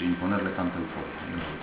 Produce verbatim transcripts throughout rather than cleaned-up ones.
sin ponerle tanta euforia.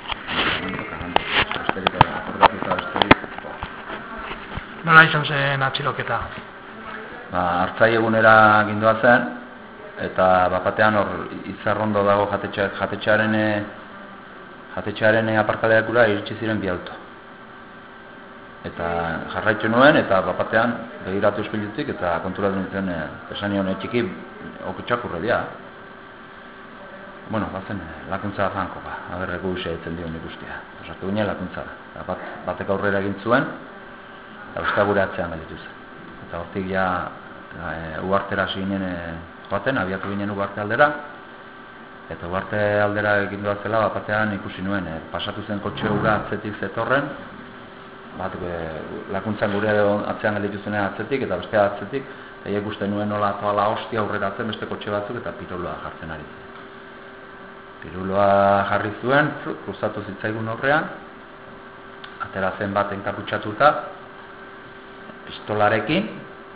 Nola izan zen atxiloketa? Ba, hartzai egunera gindoa zen, eta bapatean hor Izarrondo dago jatetxe, jatetxearen jatetxearen aparkalekura iritsi ziren bi auto. Eta jarraitu nuen, eta bapatean begiratu espilutik, eta konturatu nintzen esan nion txiki okutxakurre dira. Bueno, bazen, lakuntza janko, ba, aberreko usia ditzen dion ikustia. Osatu ginen lakuntza da. Bat, batek aurrera egin zuen, eta beste gure atzean galitu zen. Eta hortik ja e, uartera zinen e, joaten, abiatu ginen uarte aldera, eta uarte aldera egin zela bapatean ikusi nuen, e, pasatu zen kotxe ura atzetik zetorren, bat e, lakuntzan gure atzean galitu zenen atzetik, eta beste atzetik, eta ikusten nuen nola toala hostia aurrera atzen beste kotxe batzuk eta piruloa jartzen ari zen. Piruloa jarri zuen, kruzatu zitzaigun horrean, atera zen bat enkaputsatuta, pistolarekin,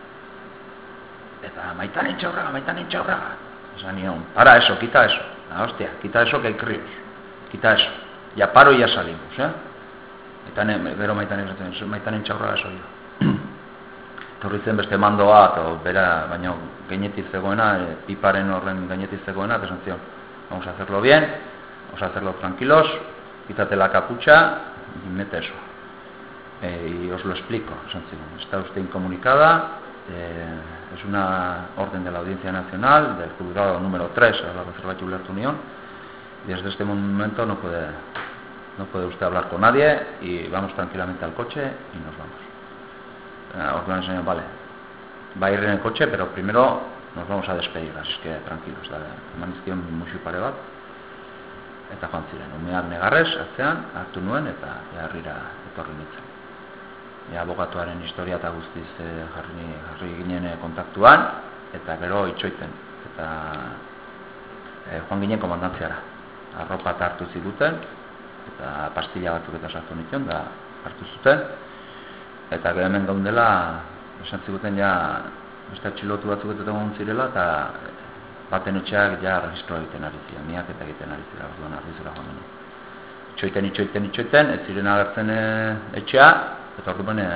eta maitan entxaurraga, maitan entxaurraga. Esan nion, para eso, quita eso. Ah, hostia, quita eso que hay críos. Quita eso. Ya paro y ya salimos, eh? Maitan, bero maitan entxaurraga, maitan entxaurraga soy yo. Torri zen beste mandoa, eta bera, baina gainetik zegoena, e, piparen horren gainetik zegoena, eta esan zion, vamos a hacerlo bien, vamos a hacerlo tranquilos, quítate la capucha y mete eso. Eh, y os lo explico, está usted incomunicada, eh, es una orden de la Audiencia Nacional, del juzgado número tres a la Reserva Jubilar Unión, y desde este momento no puede, no puede usted hablar con nadie, y vamos tranquilamente al coche y nos vamos. Eh, ordenan señor, vale, va a ir en el coche, pero primero nos vamos a despedir, así que tranquilos, da, emanizkion musu pare bat, eta joan ziren, umeak negarrez, atzean, hartu nuen, eta herrira etorri nintzen. E, abogatuaren historia eta guztiz e, jarri, jarri ginen kontaktuan, eta gero itxoiten, eta e, joan ginen komandantziara. Arropa eta hartu ziguten, eta pastilla batzuk eta sartu nintzen, da hartu zuten, eta gero hemen gaundela, esan ziguten ja, beste atxilotu batzuk eta egon zirela, eta baten etxeak ja registroa egiten ari ziren, miak eta egiten ari ziren, orduan argizura joan ginen. Itxoiten, itxoiten, itxoiten, ez ziren agertzen e, etxea, eta orduan e,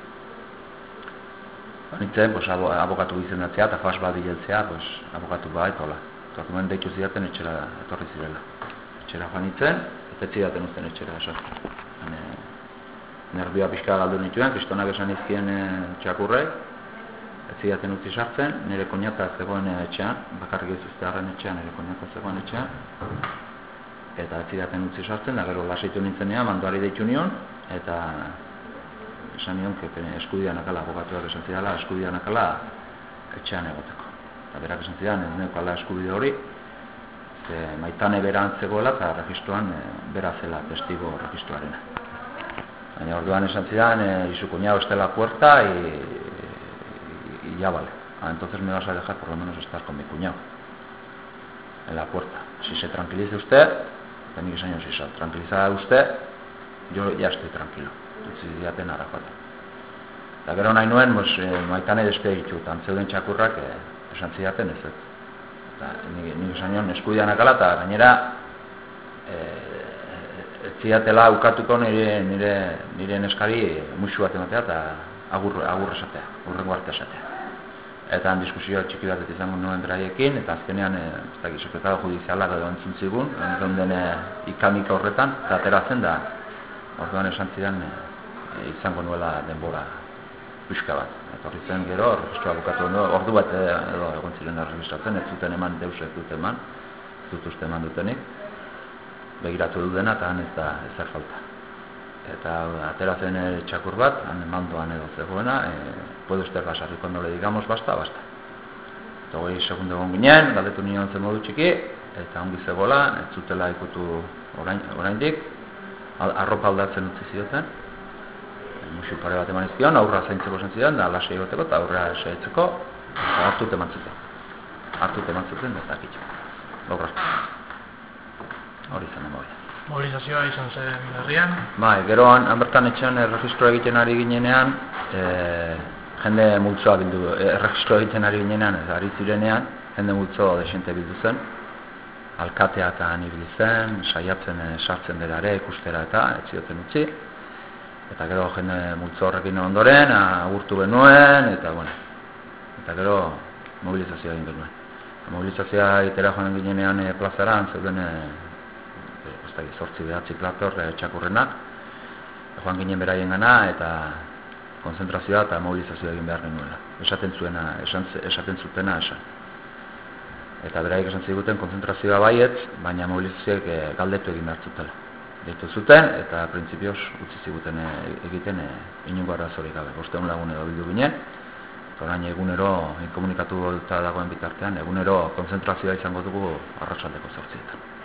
nintzen, pues, abokatu izendatzea eta flash bat bilatzea, pues, abokatu bat, eta hola. Eta orduan deitu zidaten etxera etorri zirela. Etxera joan nintzen, eta etzidaten uzten etxera esartu. Nervioa pixka galdu nituen, kristonak esan izkien e, txakurrei, ez zidaten utzi sartzen, nire koñata zegoen etxean, bakarrik ez ustearen etxean, nire koñata zegoen etxean, eta ez zidaten utzi sartzen, da gero lasaitu nintzenean, mandoari deitu nion, eta esan nion, eskudian akala, abogatuak esan zidala, eskudian akala etxean egoteko. Eta berak esan zidan, ez neukala eskubide hori, ze maitane beran zegoela, eta registroan e, bera zela testigo registroarena. Baina orduan esan zidan, e, y su cuñado está en la puerta, y y ya vale. Ah, entonces me vas a dejar por lo menos estar con mi cuñado en la puerta. Si se tranquiliza usted, tenéis años, si se tranquiliza usted, yo ya estoy tranquilo. Entonces ya te nada falta. La gero nahi nuen, pues, eh, maitane despeditu, tan zeuden txakurrak eh, esan zidaten ez ez. Nik esan nion eskudian akala, eta gainera eh, ez zidatela ukatuko nire, nire, nire neskari musu bat ematea eta agur, agur esatea, urrengo arte esatea. Eta han diskusioa txiki bat izango nuen beraiekin, eta azkenean e, ez da sekretaro judizialak edo entzun zigun, entzun den e, ikamika horretan, eta ateratzen da, orduan esan zidan e, e, izango nuela denbora pixka bat. Eta horri zen gero, registroa bukatu ondo, ordu bat e, edo egon ziren registratzen, ez zuten eman, deus ez dut eman, ez dut uste eman dutenik, begiratu du dena, eta han ez da ezer falta. Eta ateratzen ere txakur bat, han mandoan edo zegoena, e, puede usted pasar, y cuando le digamos basta, basta. Eta hori segundo egon ginen, galdetu nion zen modu txiki, eta ongi zegoela, ez zutela ikutu orain, oraindik, arropa aldatzen utzi zioten, musu pare bat eman izkion, aurra zaintzeko zen zidan, da lasei goteko eta aurra esaitzeko, eta hartut eman zuten. Hartut eman zuten, eta kitxo. Gaur arte. Hori zen emoia. Mobilizazioa izan zen herrian? Bai, geroan, hanbertan etxean erregistroa egiten ari ginenean, e, jende multzoa bildu, erregistroa egiten ari ginenean, ez ari zirenean, jende multzoa desente bildu zen. alkatea eta nibili zen, saiatzen e, sartzen derare ikustera eta ez zioten utzi. Eta gero jende multzo horrekin ondoren, agurtu genuen, eta bueno, eta gero mobilizazioa egin genuen. Mobilizazioa itera joan ginenean e, plazaran, zeuden e, e, zortzi behatzi plator e, txakurrenak, joan ginen beraien gana, eta konzentrazioa eta mobilizazioa egin behar genuela. Esaten zuena, esan, esaten zutena esan. Eta beraiek esan ziguten konzentrazioa baietz, baina mobilizazioak e, galdetu egin behar zutela. Deitu zuten, eta printzipioz utzi ziguten e, egiten e, inungo arazorik gabe. Bosteun lagun edo bildu ginen, orain egunero, inkomunikatu eta dagoen bitartean, egunero konzentrazioa izango dugu arratsaldeko zortzietan.